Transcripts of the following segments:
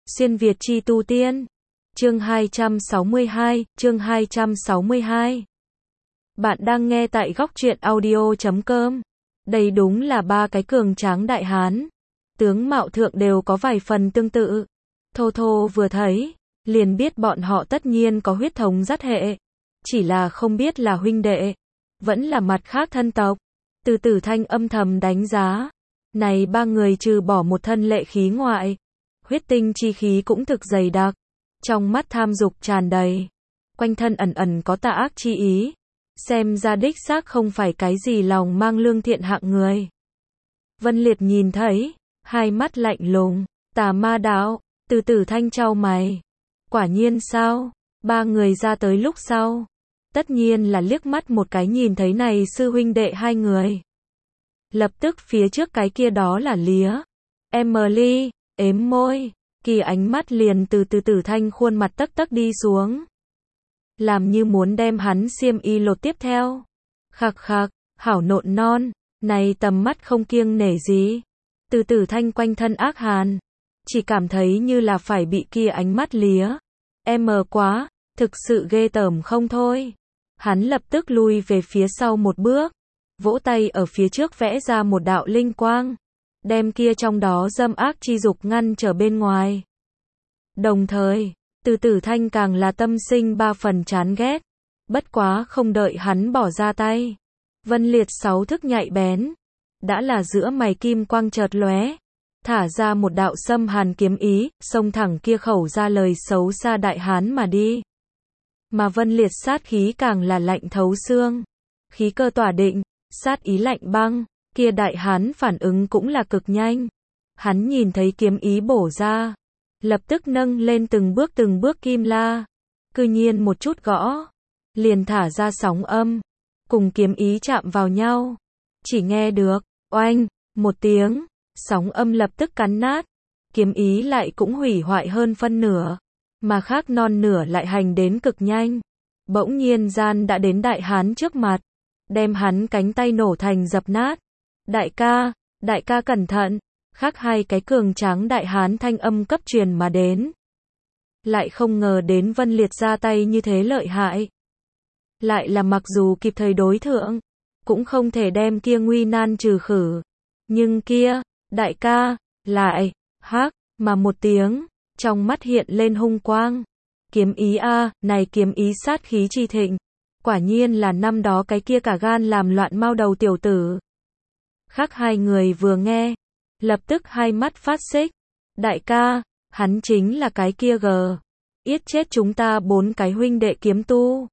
Xuyên Việt chi tu tiên. Chương 262. Bạn đang nghe tại góc truyện audio.com. Đây đúng là ba cái cường tráng đại hán. Tướng mạo thượng đều có vài phần tương tự. Thô Thô vừa thấy, liền biết bọn họ tất nhiên có huyết thống dắt hệ. Chỉ là không biết là huynh đệ, vẫn là mặt khác thân tộc. Từ Tử Thanh âm thầm đánh giá. Này ba người trừ bỏ một thân lệ khí ngoại, huyết tinh chi khí cũng thực dày đặc. Trong mắt tham dục tràn đầy. Quanh thân ẩn ẩn có tà ác chi ý. Xem ra đích xác không phải cái gì lòng mang lương thiện hạng người. Vân Liệt nhìn thấy, hai mắt lạnh lùng. Tà ma đạo. Từ Tử Thanh chau mày. Quả nhiên sao? Ba người ra tới lúc sau, tất nhiên là liếc mắt một cái nhìn thấy này sư huynh đệ hai người. Lập tức phía trước cái kia đó là Lía. Emily, ếm môi, kỳ ánh mắt liền từ Tử Thanh khuôn mặt tấc tấc đi xuống. Làm như muốn đem hắn xiêm y lột tiếp theo. Khạc khạc, hảo nộn non, này tầm mắt không kiêng nể gì. Từ Tử Thanh quanh thân ác hàn, chỉ cảm thấy như là phải bị kia ánh mắt Lía. Quá, thực sự ghê tởm không thôi. Hắn lập tức lui về phía sau một bước, vỗ tay ở phía trước vẽ ra một đạo linh quang, đem kia trong đó dâm ác chi dục ngăn trở bên ngoài. Đồng thời, Từ Tử Thanh càng là tâm sinh ba phần chán ghét. Bất quá không đợi hắn bỏ ra tay, Vân Liệt sáu thức nhạy bén, đã là giữa mày kim quang chợt lóe, thả ra một đạo xâm hàn kiếm ý, xông thẳng kia khẩu ra lời xấu xa đại hán mà đi. Mà Vân Liệt sát khí càng là lạnh thấu xương, khí cơ tỏa định, sát ý lạnh băng, kia đại hán phản ứng cũng là cực nhanh. Hắn nhìn thấy kiếm ý bổ ra, lập tức nâng lên từng bước kim la, cư nhiên một chút gõ, liền thả ra sóng âm, cùng kiếm ý chạm vào nhau. Chỉ nghe được, oanh, một tiếng, sóng âm lập tức cắn nát, kiếm ý lại cũng hủy hoại hơn phân nửa, mà khác non nửa lại hành đến cực nhanh. Bỗng nhiên gian đã đến đại hán trước mặt, đem hắn cánh tay nổ thành dập nát. Đại ca cẩn thận, khác hai cái cường tráng đại hán thanh âm cấp truyền mà đến. Lại không ngờ đến Vân Liệt ra tay như thế lợi hại. Lại là mặc dù kịp thời đối thượng, cũng không thể đem kia nguy nan trừ khử. Nhưng kia, đại ca, lại, mà một tiếng, trong mắt hiện lên hung quang. Kiếm ý này kiếm ý sát khí chi thịnh. Quả nhiên là năm đó cái kia cả gan làm loạn mau đầu tiểu tử. Khác hai người vừa nghe, lập tức hai mắt phát xích. Đại ca, hắn chính là cái kia yết chết chúng ta bốn cái huynh đệ kiếm tu.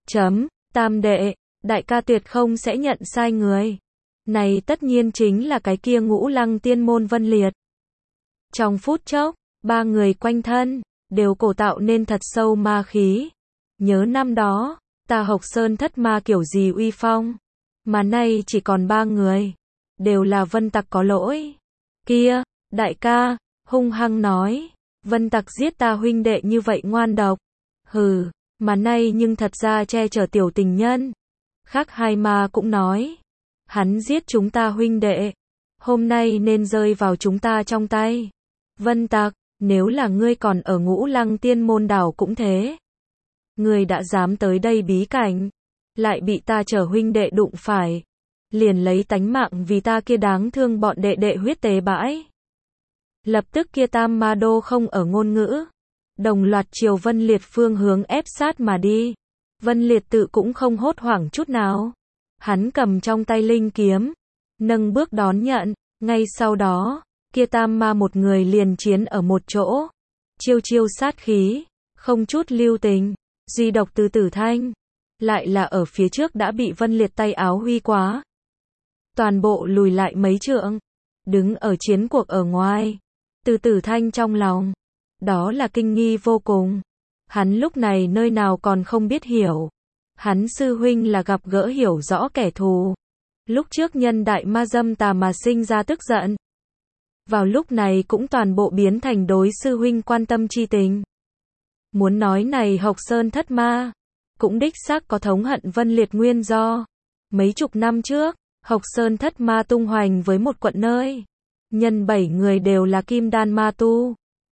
Tam đệ, đại ca tuyệt không sẽ nhận sai người. Này tất nhiên chính là cái kia Ngũ Lăng Tiên môn Vân Liệt. Trong phút chốc, ba người quanh thân đều cổ tạo nên thật sâu ma khí. Nhớ năm đó, ta Hộc Sơn thất ma kiểu gì uy phong, mà nay chỉ còn ba người, đều là Vân tặc có lỗi. Kia, đại ca, hung hăng nói, Vân tặc giết ta huynh đệ như vậy ngoan độc. Hừ, mà nay nhưng thật ra che chở tiểu tình nhân. Khác hai ma cũng nói, hắn giết chúng ta huynh đệ, hôm nay nên rơi vào chúng ta trong tay. Vân tặc, nếu là ngươi còn ở Ngũ Lăng Tiên môn đảo cũng thế. Ngươi đã dám tới đây bí cảnh, lại bị ta chở huynh đệ đụng phải, liền lấy tánh mạng vì ta kia đáng thương bọn đệ đệ huyết tế bãi. Lập tức kia tam ma đô không ở ngôn ngữ, đồng loạt chiều Vân Liệt phương hướng ép sát mà đi. Vân Liệt tự cũng không hốt hoảng chút nào. Hắn cầm trong tay linh kiếm, nâng bước đón nhận, ngay sau đó, kia tam ma một người liền chiến ở một chỗ, chiêu sát khí, không chút lưu tình. Duy độc Từ Tử Thanh, lại là ở phía trước đã bị Vân Liệt tay áo huy quá. Toàn bộ lùi lại mấy trượng, đứng ở chiến cuộc ở ngoài. Từ Tử Thanh trong lòng, đó là kinh nghi vô cùng. Hắn lúc này nơi nào còn không biết hiểu. Hắn sư huynh là gặp gỡ hiểu rõ kẻ thù. Lúc trước nhân đại ma dâm tà mà sinh ra tức giận. Vào lúc này cũng toàn bộ biến thành đối sư huynh quan tâm chi tình. Muốn nói này Hộc Sơn thất ma, cũng đích xác có thống hận Vân Liệt nguyên do. Mấy chục năm trước, Hộc Sơn thất ma tung hoành với một quận nơi. Nhân 7 người đều là kim đan ma tu.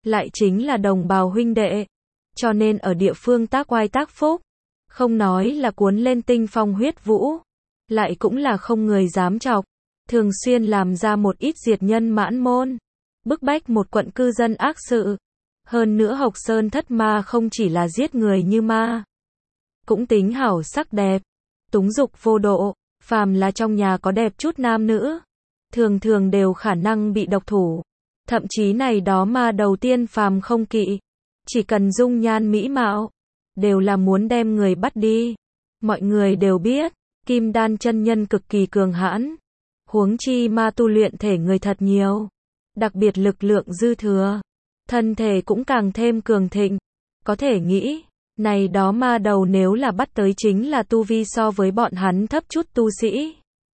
lại chính là đồng bào huynh đệ, cho nên ở địa phương tác oai tác phúc, không nói là cuốn lên tinh phong huyết vũ, lại cũng là không người dám chọc, thường xuyên làm ra một ít diệt nhân mãn môn, bức bách một quận cư dân ác sự. Hơn nữa Hộc Sơn thất ma không chỉ là giết người như ma, cũng tính hảo sắc đẹp, túng dục vô độ, phàm là trong nhà có đẹp chút nam nữ, thường thường đều khả năng bị độc thủ. Thậm chí này đó ma đầu tiên phàm không kỵ, chỉ cần dung nhan mỹ mạo, đều là muốn đem người bắt đi. Mọi người đều biết, Kim Đan chân nhân cực kỳ cường hãn, huống chi ma tu luyện thể người thật nhiều, đặc biệt lực lượng dư thừa, thân thể cũng càng thêm cường thịnh. Có thể nghĩ, này đó ma đầu nếu là bắt tới chính là tu vi so với bọn hắn thấp chút tu sĩ,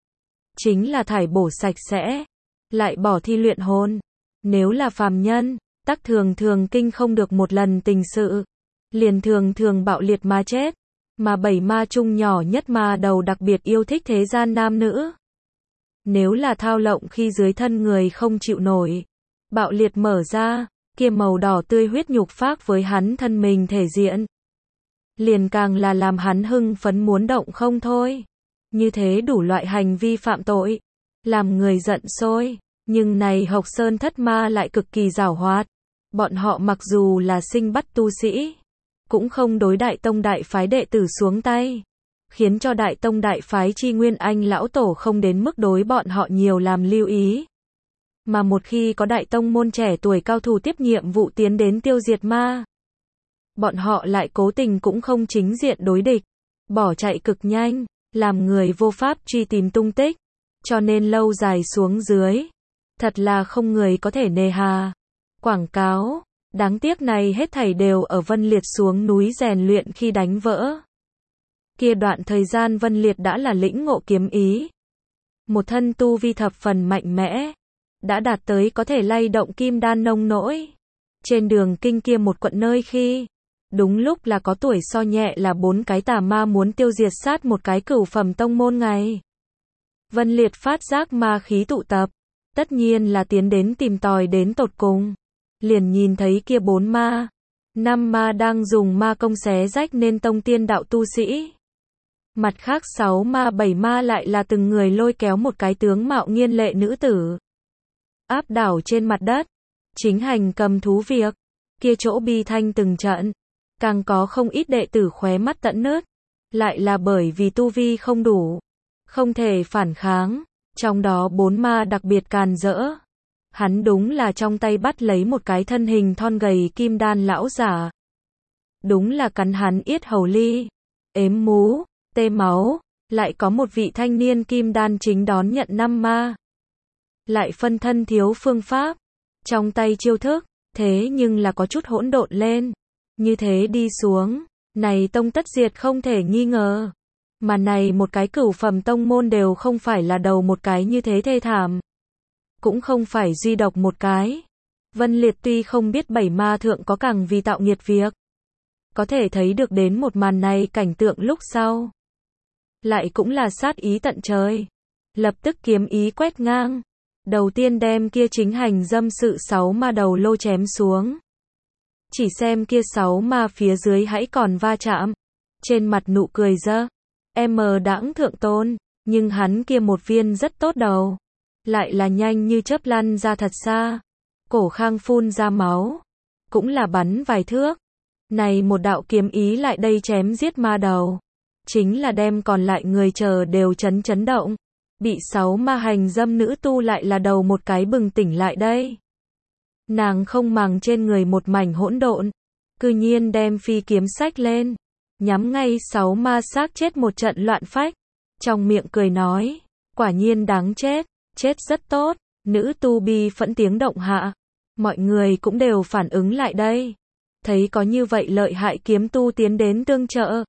chính là thải bổ sạch sẽ, lại bỏ thi luyện hồn. Nếu là phàm nhân, tắc thường thường kinh không được một lần tình sự, liền thường thường bạo liệt mà chết. Mà 7 ma chung nhỏ nhất ma đầu đặc biệt yêu thích thế gian nam nữ. Nếu là thao lộng khi dưới thân người không chịu nổi, bạo liệt mở ra, kia màu đỏ tươi huyết nhục phác với hắn thân mình thể diện, liền càng là làm hắn hưng phấn muốn động không thôi. Như thế đủ loại hành vi phạm tội, làm người giận sôi. Nhưng này Hộc Sơn thất ma lại cực kỳ giảo hoạt. Bọn họ mặc dù là sinh bắt tu sĩ, cũng không đối đại tông đại phái đệ tử xuống tay, khiến cho đại tông đại phái chi Nguyên Anh lão tổ không đến mức đối bọn họ nhiều làm lưu ý. Mà một khi có đại tông môn trẻ tuổi cao thủ tiếp nhiệm vụ tiến đến tiêu diệt ma, bọn họ lại cố tình cũng không chính diện đối địch, bỏ chạy cực nhanh, làm người vô pháp truy tìm tung tích, cho nên lâu dài xuống dưới, thật là không người có thể nề hà. Quảng cáo, đáng tiếc này hết thảy đều ở Vân Liệt xuống núi rèn luyện khi đánh vỡ. Kia đoạn thời gian Vân Liệt đã là lĩnh ngộ kiếm ý, một thân tu vi thập phần mạnh mẽ, đã đạt tới có thể lay động kim đan nông nỗi. Trên đường kinh kia một quận nơi khi, đúng lúc là có tuổi so nhẹ là 4 cái tà ma muốn tiêu diệt sát một cái cửu phẩm tông môn ngày. Vân Liệt phát giác ma khí tụ tập, tất nhiên là tiến đến tìm tòi đến tột cùng. Liền nhìn thấy kia 4 ma, 5 ma đang dùng ma công xé rách nên tông tiên đạo tu sĩ. Mặt khác 6 ma 7 ma lại là từng người lôi kéo một cái tướng mạo nghiên lệ nữ tử, áp đảo trên mặt đất, chính hành cầm thú việc. Kia chỗ bi thanh từng trận, càng có không ít đệ tử khóe mắt tận nứt, lại là bởi vì tu vi không đủ, không thể phản kháng. Trong đó 4 ma đặc biệt càn rỡ, hắn đúng là trong tay bắt lấy một cái thân hình thon gầy kim đan lão giả, đúng là cắn hắn yết hầu ly, ếm mú, tê máu. Lại có một vị thanh niên kim đan chính đón nhận 5 ma, lại phân thân thiếu phương pháp, trong tay chiêu thức, thế nhưng là có chút hỗn độn lên. Như thế đi xuống, này tông tất diệt không thể nghi ngờ. Mà này một cái cửu phẩm tông môn đều không phải là đầu một cái như thế thê thảm, cũng không phải duy độc một cái. Vân Liệt tuy không biết 7 ma thượng có càng vì tạo nghiệt việc, có thể thấy được đến một màn này cảnh tượng lúc sau, lại cũng là sát ý tận trời, lập tức kiếm ý quét ngang, đầu tiên đem kia chính hành dâm sự 6 ma đầu lô chém xuống. Chỉ xem kia 6 ma phía dưới hãy còn va chạm, trên mặt nụ cười dơ, đãng thượng tôn, nhưng hắn kia một viên rất tốt đầu, lại là nhanh như chớp lăn ra thật xa, cổ khang phun ra máu, cũng là bắn vài thước. Này một đạo kiếm ý lại đây chém giết ma đầu, chính là đem còn lại người chờ đều chấn động. Bị 6 ma hành dâm nữ tu lại là đầu một cái bừng tỉnh lại đây. Nàng không màng trên người một mảnh hỗn độn, cư nhiên đem phi kiếm xách lên, nhắm ngay 6 ma xác chết một trận loạn phách, trong miệng cười nói, quả nhiên đáng chết, chết rất tốt. Nữ tu bi phẫn tiếng động hạ, mọi người cũng đều phản ứng lại đây, thấy có như vậy lợi hại kiếm tu tiến đến tương trợ,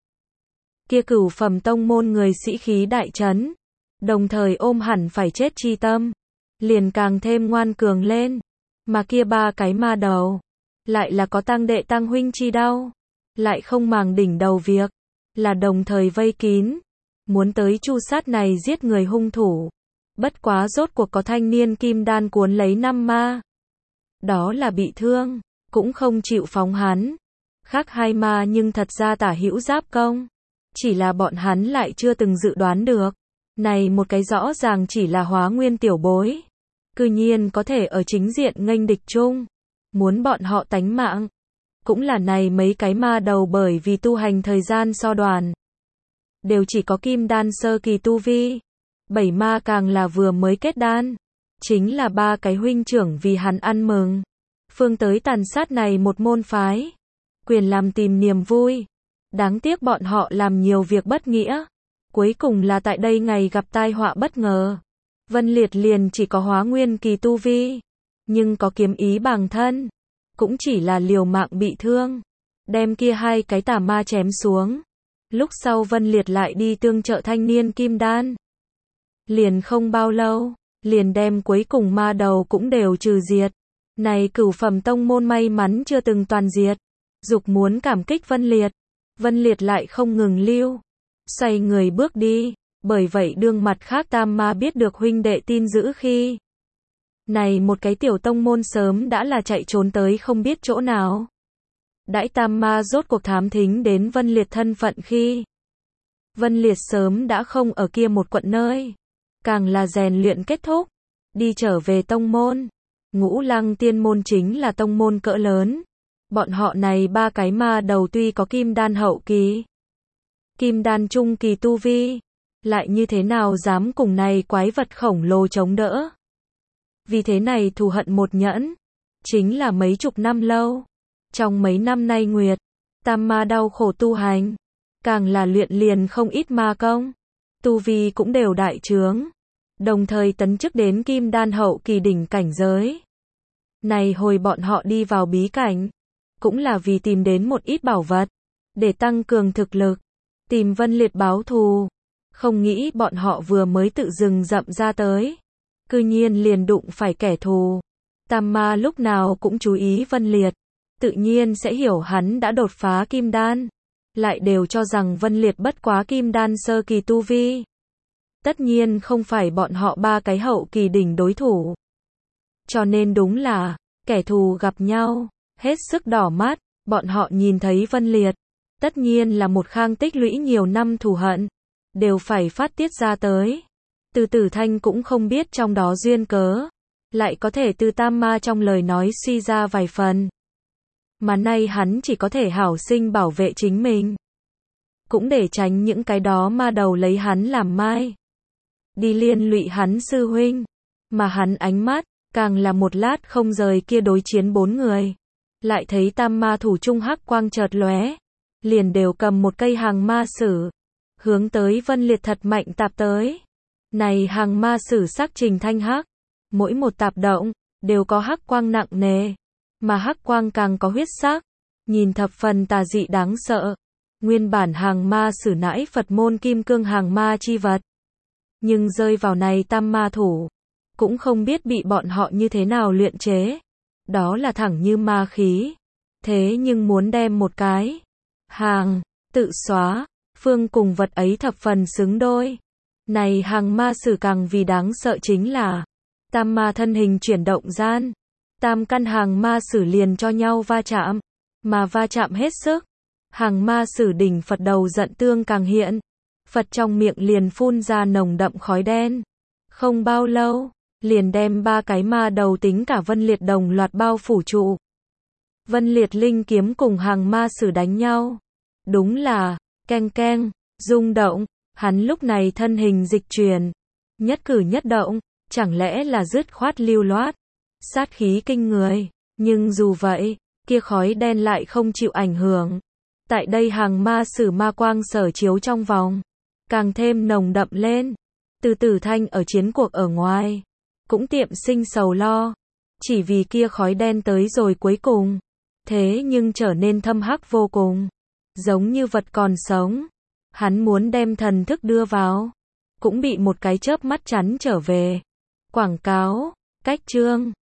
kia cửu phẩm tông môn người sĩ khí đại trấn, đồng thời ôm hẳn phải chết chi tâm, liền càng thêm ngoan cường lên. Mà kia 3 cái ma đầu, lại là có tăng đệ tăng huynh chi đau, lại không màng đỉnh đầu việc, là đồng thời vây kín, muốn tới chu sát này giết người hung thủ. Bất quá rốt cuộc có thanh niên kim đan cuốn lấy 5 ma, đó là bị thương, cũng không chịu phóng hắn. Khác hai ma nhưng thật ra tả hữu giáp công. Chỉ là bọn hắn lại chưa từng dự đoán được. Này một cái rõ ràng chỉ là hóa nguyên tiểu bối. Cư nhiên có thể ở chính diện nghênh địch chung. Muốn bọn họ tánh mạng. Cũng là này mấy cái ma đầu bởi vì tu hành thời gian so đoàn. Đều chỉ có kim đan sơ kỳ tu vi. 7 ma càng là vừa mới kết đan. Chính là 3 cái huynh trưởng vì hắn ăn mừng. Phương tới tàn sát này một môn phái. Quyền làm tìm niềm vui. Đáng tiếc bọn họ làm nhiều việc bất nghĩa. Cuối cùng là tại đây ngày gặp tai họa bất ngờ. Vân Liệt liền chỉ có hóa nguyên kỳ tu vi. Nhưng có kiếm ý bằng thân. Cũng chỉ là liều mạng bị thương. Đem kia hai cái tà ma chém xuống. Lúc sau Vân Liệt lại đi tương trợ thanh niên kim đan. Liền không bao lâu. Liền đem cuối cùng ma đầu cũng đều trừ diệt. Này cửu phẩm tông môn may mắn chưa từng toàn diệt. Dục muốn cảm kích Vân Liệt. Vân Liệt lại không ngừng lưu. Xoay người bước đi. Bởi vậy đương mặt khác tam ma biết được huynh đệ tin dữ khi. Này một cái tiểu tông môn sớm đã là chạy trốn tới không biết chỗ nào. Đãi tam ma rốt cuộc thám thính đến Vân Liệt thân phận khi. Vân Liệt sớm đã không ở kia một quận nơi. Càng là rèn luyện kết thúc. Đi trở về tông môn. Ngũ Lăng Tiên môn chính là tông môn cỡ lớn. Bọn họ này 3 cái ma đầu tuy có kim đan hậu kỳ. Kim đan trung kỳ tu vi. Lại như thế nào dám cùng này quái vật khổng lồ chống đỡ. Vì thế này thù hận một nhẫn. Chính là mấy chục năm lâu. Trong mấy năm nay nguyệt. Tam ma đau khổ tu hành. Càng là luyện liền không ít ma công. Tu vi cũng đều đại trướng. Đồng thời tấn chức đến kim đan hậu kỳ đỉnh cảnh giới. Này hồi bọn họ đi vào bí cảnh. Cũng là vì tìm đến một ít bảo vật. Để tăng cường thực lực. Tìm Vân Liệt báo thù. Không nghĩ bọn họ vừa mới tự dừng rậm ra tới. Cư nhiên liền đụng phải kẻ thù. Tam ma lúc nào cũng chú ý Vân Liệt. Tự nhiên sẽ hiểu hắn đã đột phá kim đan. Lại đều cho rằng Vân Liệt bất quá kim đan sơ kỳ tu vi. Tất nhiên không phải bọn họ 3 cái hậu kỳ đỉnh đối thủ. Cho nên đúng là, kẻ thù gặp nhau, hết sức đỏ mắt, bọn họ nhìn thấy Vân Liệt. Tất nhiên là một khang tích lũy nhiều năm thù hận. Đều phải phát tiết ra tới. Từ Tử Thanh cũng không biết trong đó duyên cớ. Lại có thể từ tam ma trong lời nói suy ra vài phần. Mà nay hắn chỉ có thể hảo sinh bảo vệ chính mình. Cũng để tránh những cái đó ma đầu lấy hắn làm mai. Đi liên lụy hắn sư huynh. Mà hắn ánh mắt, càng là một lát không rời kia đối chiến 4 người. Lại thấy tam ma thủ trung hắc quang chợt lóe. Liền đều cầm một cây hàng ma sử. Hướng tới Vân Liệt thật mạnh tạp tới. Này hàng ma sử sắc trình thanh hắc. Mỗi một tạp động, đều có hắc quang nặng nề. Mà hắc quang càng có huyết sắc. Nhìn thập phần tà dị đáng sợ. Nguyên bản hàng ma sử nãi Phật môn kim cương hàng ma chi vật. Nhưng rơi vào này tam ma thủ. Cũng không biết bị bọn họ như thế nào luyện chế. Đó là thẳng như ma khí. Thế nhưng muốn đem một cái hàng tự xóa. Phương cùng vật ấy thập phần xứng đôi. Này hàng ma sử càng vì đáng sợ chính là tam ma thân hình chuyển động gian. Tam căn hàng ma sử liền cho nhau va chạm. Mà va chạm hết sức. Hàng ma sử đỉnh Phật đầu giận tương càng hiện. Phật trong miệng liền phun ra nồng đậm khói đen. Không bao lâu, liền đem 3 cái ma đầu tính cả Vân Liệt đồng loạt bao phủ trụ. Vân Liệt linh kiếm cùng hàng ma sử đánh nhau. Đúng là keng keng, rung động. Hắn lúc này thân hình dịch chuyển. Nhất cử nhất động, chẳng lẽ là dứt khoát lưu loát. Sát khí kinh người. Nhưng dù vậy, kia khói đen lại không chịu ảnh hưởng. Tại đây hàng ma sử ma quang sở chiếu trong vòng. Càng thêm nồng đậm lên. Từ Tử Thanh ở chiến cuộc ở ngoài. Cũng tiệm sinh sầu lo. Chỉ vì kia khói đen tới rồi cuối cùng. Thế nhưng trở nên thâm hắc vô cùng. Giống như vật còn sống. Hắn muốn đem thần thức đưa vào. Cũng bị một cái chớp mắt chắn trở về. Quảng cáo, cách chương.